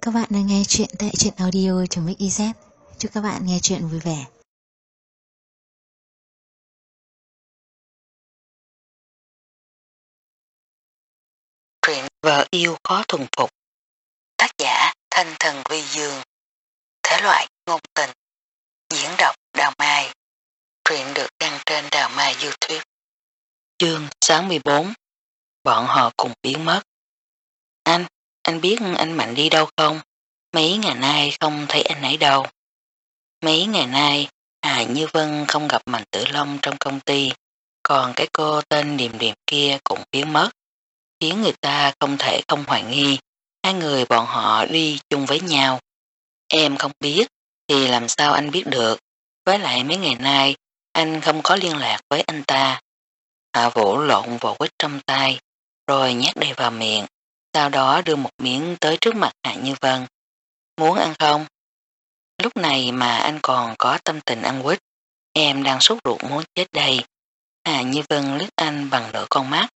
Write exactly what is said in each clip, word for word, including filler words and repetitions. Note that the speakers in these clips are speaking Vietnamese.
các bạn đang nghe chuyện tại truyện audio.mixyz. Chúc các bạn nghe chuyện vui vẻ. Truyện Vợ Yêu Khó Thuần Phục. Tác giả Thanh Thần Vi Dương. Thể loại ngôn tình. Diễn đọc Đào Mai. Truyện được đăng trên Đào Mai YouTube. Chương sáu mươi bốn. Bọn họ cùng biến mất. Anh, anh biết anh Mạnh đi đâu không? Mấy ngày nay không thấy anh ấy đâu. Mấy ngày nay Hà Như Vân không gặp Mạnh Tử Long trong công ty, còn cái cô tên Điềm Điềm kia cũng biến mất, khiến người ta không thể không hoài nghi hai người bọn họ đi chung với nhau. Em không biết thì làm sao anh biết được, với lại mấy ngày nay anh không có liên lạc với anh ta. Hạ Vũ lộn vỏ quýt trong tay rồi nhét đầy vào miệng, sau đó đưa một miếng tới trước mặt Hạ Như Vân. Muốn ăn không? Lúc này mà anh còn có tâm tình ăn quýt, em đang sốt ruột muốn chết đây. Hạ Như Vân liếc anh bằng nửa con mắt.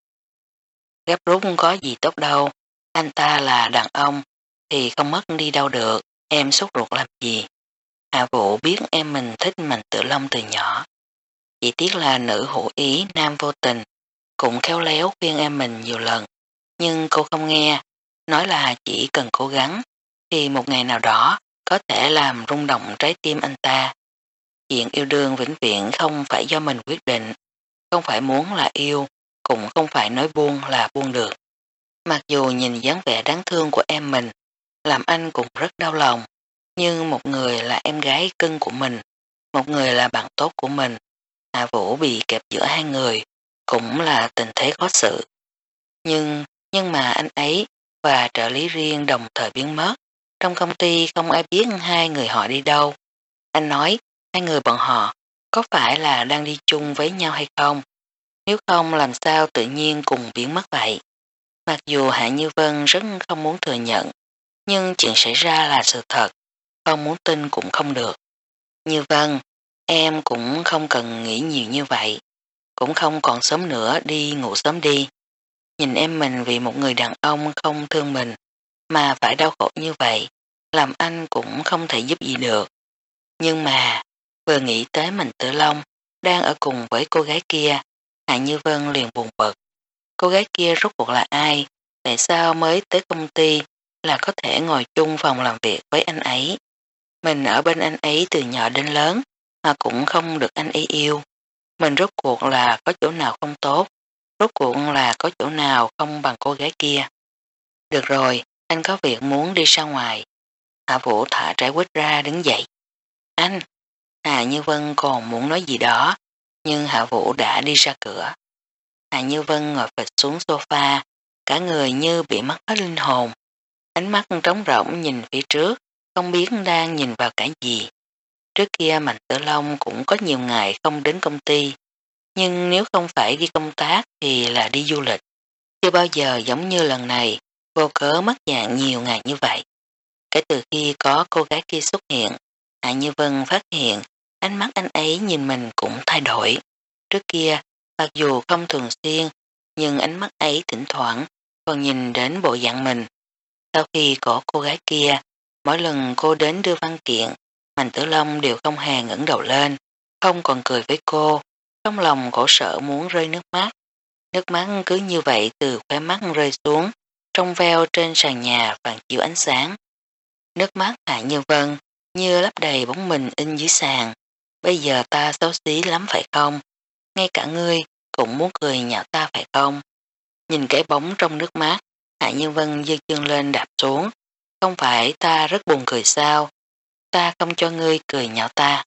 Gấp rút có gì tốt đâu, anh ta là đàn ông thì không mất đi đâu được, em sốt ruột làm gì. Hạ Vũ biết em mình thích Mạnh Tử Long từ nhỏ, chỉ tiếc là nữ hữu ý nam vô tình, cũng khéo léo khuyên em mình nhiều lần, nhưng cô không nghe, nói là chỉ cần cố gắng thì một ngày nào đó có thể làm rung động trái tim anh ta. Chuyện yêu đương vĩnh viễn không phải do mình quyết định, không phải muốn là yêu, cũng không phải nói buông là buông được. Mặc dù nhìn dáng vẻ đáng thương của em mình, làm anh cũng rất đau lòng, nhưng một người là em gái cưng của mình, một người là bạn tốt của mình, Hạ Vũ bị kẹp giữa hai người, cũng là tình thế khó xử. Nhưng, nhưng mà anh ấy và trợ lý riêng đồng thời biến mất, trong công ty không ai biết hai người họ đi đâu. Anh nói, hai người bọn họ có phải là đang đi chung với nhau hay không? Nếu không làm sao tự nhiên cùng biến mất vậy? Mặc dù Hạ Như Vân rất không muốn thừa nhận, nhưng chuyện xảy ra là sự thật, không muốn tin cũng không được. Như Vân, em cũng không cần nghĩ nhiều như vậy, cũng không còn sớm nữa, đi ngủ sớm đi. Nhìn em mình vì một người đàn ông không thương mình mà phải đau khổ như vậy, làm anh cũng không thể giúp gì được. Nhưng mà, vừa nghĩ tới Mạnh Tử Long đang ở cùng với cô gái kia, Hạ Như Vân liền buồn bực. Cô gái kia rốt cuộc là ai? Tại sao mới tới công ty là có thể ngồi chung phòng làm việc với anh ấy? Mình ở bên anh ấy từ nhỏ đến lớn mà cũng không được anh ấy yêu. Mình rốt cuộc là có chỗ nào không tốt? Rốt cuộc là có chỗ nào không bằng cô gái kia? Được rồi, anh có việc muốn đi ra ngoài. Hạ Vũ thả trái quýt ra đứng dậy. Anh! Hạ Như Vân còn muốn nói gì đó, nhưng Hạ Vũ đã đi ra cửa. Hạ Như Vân ngồi phịch xuống sofa, cả người như bị mất hết linh hồn. Ánh mắt trống rỗng nhìn phía trước, không biết đang nhìn vào cái gì. Trước kia Mạnh Tử Long cũng có nhiều ngày không đến công ty, nhưng nếu không phải đi công tác thì là đi du lịch. Chưa bao giờ giống như lần này, vô cớ mất dạng nhiều ngày như vậy. Kể từ khi có cô gái kia xuất hiện, Hạ Như Vân phát hiện ánh mắt anh ấy nhìn mình cũng thay đổi. Trước kia, mặc dù không thường xuyên, nhưng ánh mắt ấy thỉnh thoảng còn nhìn đến bộ dạng mình. Sau khi có cô gái kia, mỗi lần cô đến đưa văn kiện, Mạnh Tử Long đều không hề ngẩng đầu lên, không còn cười với cô, trong lòng khổ sở muốn rơi nước mắt. Nước mắt cứ như vậy từ khóe mắt rơi xuống, trong veo trên sàn nhà phản chiếu ánh sáng. Nước mắt Hạ Như Vân như lấp đầy bóng mình in dưới sàn. Bây giờ ta xấu xí lắm phải không? Ngay cả ngươi cũng muốn cười nhạo ta phải không? Nhìn cái bóng trong nước mắt, Hạ Như Vân giơ chân lên đạp xuống. Không phải ta rất buồn cười sao? Ta không cho ngươi cười nhạo ta.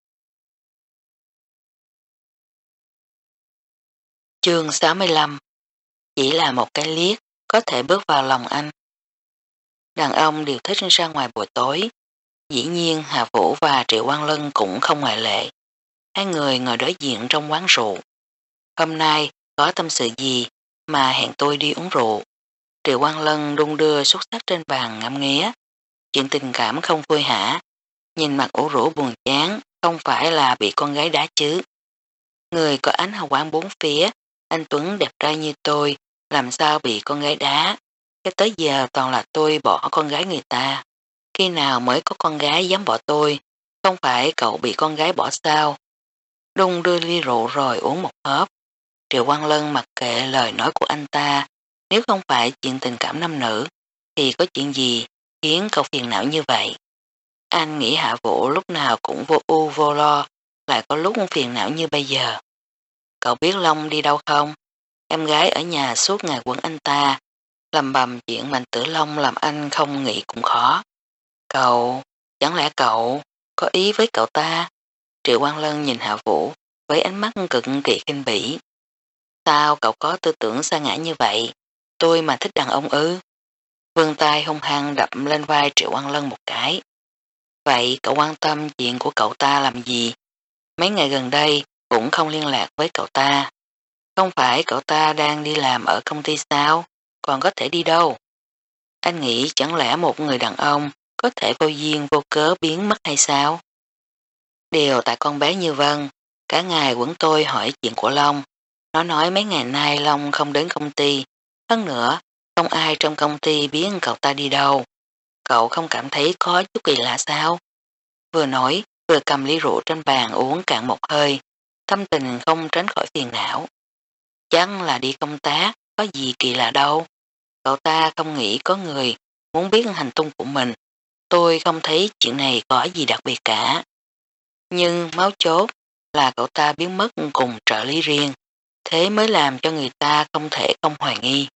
Chương sáu mươi lăm. Chỉ là một cái liếc có thể bước vào lòng anh. Đàn ông đều thích ra ngoài buổi tối. Dĩ nhiên Hà Vũ và Triệu Quang Lân cũng không ngoại lệ. Hai người ngồi đối diện trong quán rượu. Hôm nay có tâm sự gì mà hẹn tôi đi uống rượu? Triệu Quang Lân đung đưa xúc sắc trên bàn ngắm nghía. Chuyện tình cảm không vui hả? Nhìn mặt ủ rũ buồn chán, không phải là bị con gái đá chứ. Người có ánh hào quang bốn phía, anh Tuấn đẹp trai như tôi, làm sao bị con gái đá? Cái tới giờ toàn là tôi bỏ con gái người ta. Khi nào mới có con gái dám bỏ tôi, không phải cậu bị con gái bỏ sao? Đung đưa ly rượu rồi uống một hớp. Triệu Quang Lân mặc kệ lời nói của anh ta, nếu không phải chuyện tình cảm nam nữ, thì có chuyện gì khiến cậu phiền não như vậy? Anh nghĩ Hạ Vũ lúc nào cũng vô ưu vô lo, lại có lúc phiền não như bây giờ. Cậu biết Long đi đâu không? Em gái ở nhà suốt ngày quấn anh ta, lầm bầm chuyện Mạnh Tử Long làm anh không nghĩ cũng khó. Cậu, chẳng lẽ cậu có ý với cậu ta? Triệu Quang Lân nhìn Hạ Vũ với ánh mắt cực kỳ khinh bỉ. Sao cậu có tư tưởng sa ngã như vậy? Tôi mà thích đàn ông ư? Vươn tay hung hăng đập lên vai Triệu Quang Lân một cái. Vậy cậu quan tâm chuyện của cậu ta làm gì? Mấy ngày gần đây cũng không liên lạc với cậu ta. Không phải cậu ta đang đi làm ở công ty sao? Còn có thể đi đâu? Anh nghĩ chẳng lẽ một người đàn ông có thể vô duyên vô cớ biến mất hay sao? Điều tại con bé Như Vân, cả ngày quấn tôi hỏi chuyện của Long. Nó nói mấy ngày nay Long không đến công ty. Hơn nữa, không ai trong công ty biết cậu ta đi đâu. Cậu không cảm thấy có chút kỳ lạ sao? Vừa nói, vừa cầm ly rượu trên bàn uống cạn một hơi. Tâm tình không tránh khỏi phiền não. Chắc là đi công tác, có gì kỳ lạ đâu. Cậu ta không nghĩ có người muốn biết hành tung của mình. Tôi không thấy chuyện này có gì đặc biệt cả. Nhưng máu chốt là cậu ta biến mất cùng trợ lý riêng. Thế mới làm cho người ta không thể không hoài nghi.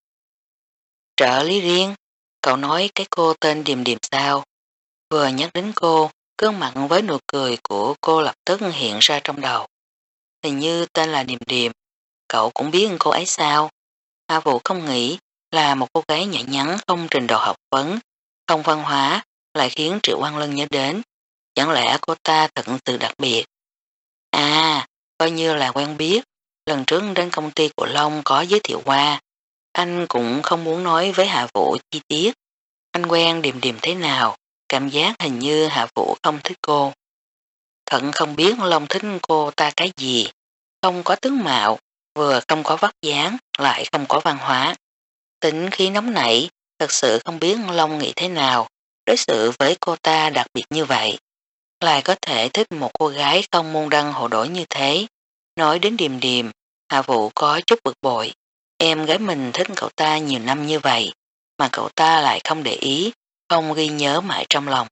Trợ lý riêng? Cậu nói cái cô tên Điềm Điềm sao? Vừa nhắc đến cô, gương mặt với nụ cười của cô lập tức hiện ra trong đầu. Hình như tên là Điềm Điềm. Cậu cũng biết cô ấy sao? Hạ Vũ không nghĩ là một cô gái nhỏ nhắn không trình độ học vấn, không văn hóa lại khiến Triệu Quang Lân nhớ đến. Chẳng lẽ cô ta thật sự đặc biệt? À, coi như là quen biết. Lần trước đến công ty của Long có giới thiệu qua. Anh cũng không muốn nói với Hạ Vũ chi tiết. Anh quen Điềm Điềm thế nào, cảm giác hình như Hạ Vũ không thích cô. Thận không biết Long thích cô ta cái gì. Không có tướng mạo, vừa không có vóc dáng, lại không có văn hóa. Tính khí nóng nảy, thật sự không biết Long nghĩ thế nào, đối xử với cô ta đặc biệt như vậy. Lại có thể thích một cô gái không môn đăng hộ đổi như thế. Nói đến Điềm Điềm, Hạ Vũ có chút bực bội. Em gái mình thích cậu ta nhiều năm như vậy, mà cậu ta lại không để ý, không ghi nhớ mãi trong lòng.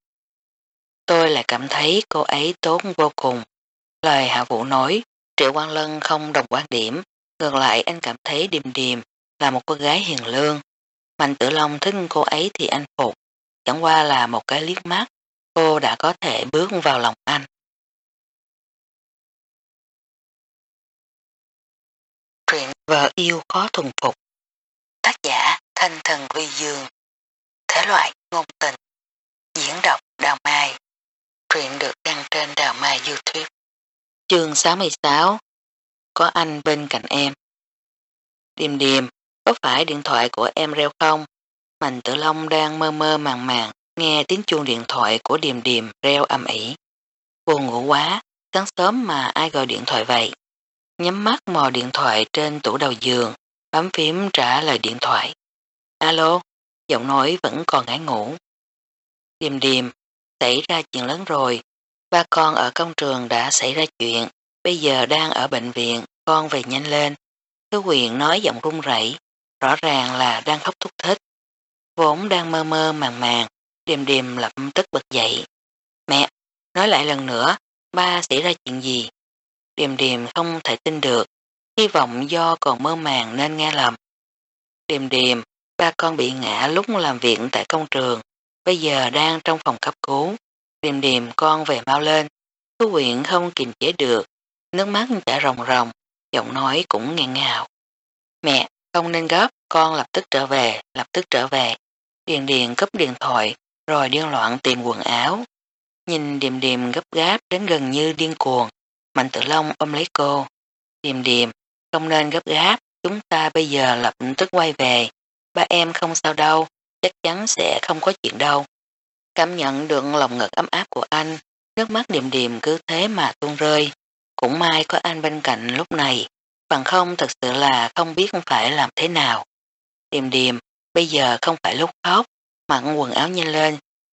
Tôi lại cảm thấy cô ấy tốt vô cùng. Lời Hạ Vũ nói, Triệu Quang Lân không đồng quan điểm, ngược lại anh cảm thấy Điềm Điềm là một cô gái hiền lương. Mạnh Tử Long thích cô ấy thì anh phục, chẳng qua là một cái liếc mắt, cô đã có thể bước vào lòng anh. Truyện Vợ Yêu Khó Thuần Phục. Tác giả Thanh Thần Vi Dương. Thể loại ngôn tình. Diễn đọc Đào Mai. Truyện được đăng trên Đào Mai YouTube. Chương sáu mươi sáu. Có anh bên cạnh em. Điềm Điềm, có phải điện thoại của em reo không? Mạnh Tử Long đang mơ mơ màng màng, nghe tiếng chuông điện thoại của Điềm Điềm reo ầm ĩ. Buồn ngủ quá, sáng sớm mà ai gọi điện thoại vậy? Nhắm mắt mò điện thoại trên tủ đầu giường, bấm phím trả lời điện thoại. Alo, giọng nói vẫn còn ngái ngủ. Điềm Điềm, xảy ra chuyện lớn rồi. Ba con ở công trường đã xảy ra chuyện, bây giờ đang ở bệnh viện, con về nhanh lên. Thư Quyền nói giọng run rẩy, rõ ràng là đang khóc thúc thích. Vốn đang mơ mơ màng màng, Điềm Điềm lập tức bật dậy. Mẹ, nói lại lần nữa, ba xảy ra chuyện gì? Điềm Điềm không thể tin được, hy vọng do còn mơ màng nên nghe lầm. Điềm Điềm, ba con bị ngã lúc làm việc tại công trường, bây giờ đang trong phòng cấp cứu. Điềm Điềm con về mau lên. Thư Quyện không kiềm chế được, nước mắt chảy ròng ròng, giọng nói cũng nghẹn ngào. Mẹ, không nên gấp, con lập tức trở về, lập tức trở về. Điền Điền cúp điện thoại, rồi điên loạn tìm quần áo. Nhìn Điềm Điềm gấp gáp đến gần như điên cuồng, Mạnh Tử Long ôm lấy cô. Điềm Điềm, không nên gấp gáp, chúng ta bây giờ lập tức quay về. Ba em không sao đâu, chắc chắn sẽ không có chuyện đâu. Cảm nhận được lòng ngực ấm áp của anh, nước mắt Điềm Điềm cứ thế mà tuôn rơi. Cũng may có anh bên cạnh lúc này, bằng không thật sự là không biết phải làm thế nào. Điềm Điềm, bây giờ không phải lúc khóc, mặc quần áo nhanh lên,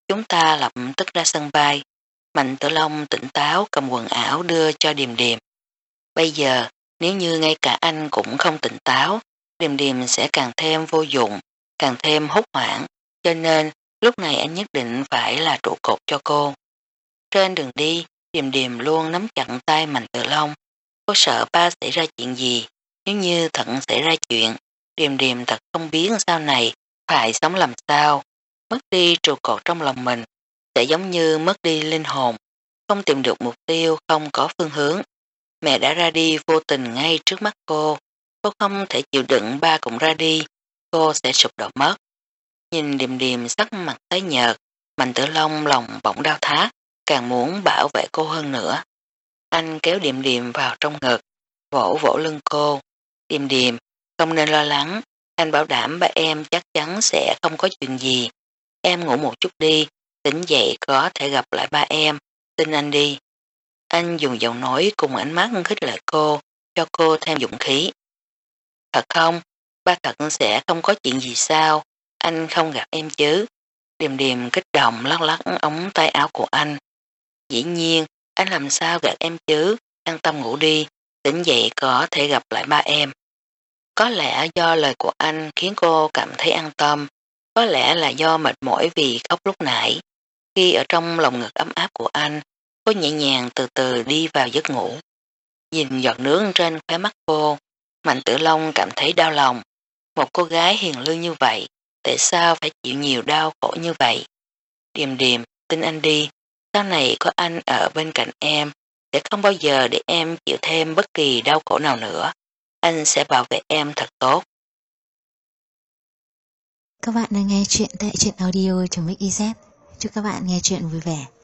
Chúng ta lập tức ra sân bay. Mạnh Tử Long tỉnh táo cầm quần áo đưa cho Điềm Điềm. Bây giờ, nếu như ngay cả anh cũng không tỉnh táo, Điềm Điềm sẽ càng thêm vô dụng, càng thêm hốt hoảng, cho nên lúc này anh nhất định phải là trụ cột cho cô. Trên đường đi, Điềm Điềm luôn nắm chặt tay Mạnh Tử Long. Cô sợ ba xảy ra chuyện gì, nếu như thật xảy ra chuyện, Điềm Điềm thật không biết sau này phải sống làm sao, mất đi trụ cột trong lòng mình, sẽ giống như mất đi linh hồn, không tìm được mục tiêu, không có phương hướng. Mẹ đã ra đi vô tình ngay trước mắt cô, cô không thể chịu đựng ba cũng ra đi, cô sẽ sụp đổ mất. Nhìn Điềm Điềm sắc mặt tái nhợt, Mạnh Tử Long lòng bỗng đau thắt, càng muốn bảo vệ cô hơn nữa. Anh kéo Điềm Điềm vào trong ngực, vỗ vỗ lưng cô. Điềm Điềm, không nên lo lắng, anh bảo đảm ba em chắc chắn sẽ không có chuyện gì. Em ngủ một chút đi, tỉnh dậy có thể gặp lại ba em, tin anh đi. Anh dùng giọng nói cùng ánh mắt khích lệ cô, cho cô thêm dũng khí. Thật không? Ba thật sẽ không có chuyện gì sao? Anh không gặp em chứ? Điềm Điềm kích động lắc lắc ống tay áo của anh. Dĩ nhiên, anh làm sao gạt em chứ? An tâm ngủ đi, tỉnh dậy có thể gặp lại ba em. Có lẽ do lời của anh khiến cô cảm thấy an tâm, có lẽ là do mệt mỏi vì khóc lúc nãy. Khi ở trong lòng ngực ấm áp của anh, cô nhẹ nhàng từ từ đi vào giấc ngủ. Nhìn giọt nước trên khóe mắt cô, Mạnh Tử Long cảm thấy đau lòng. Một cô gái hiền lương như vậy, tại sao phải chịu nhiều đau khổ như vậy? Điềm Điềm, tin anh đi, sau này có anh ở bên cạnh em, sẽ không bao giờ để em chịu thêm bất kỳ đau khổ nào nữa. Anh sẽ bảo vệ em thật tốt. Các bạn đang nghe chuyện tại truyện audio.mixyz. Chúc các bạn nghe chuyện vui vẻ.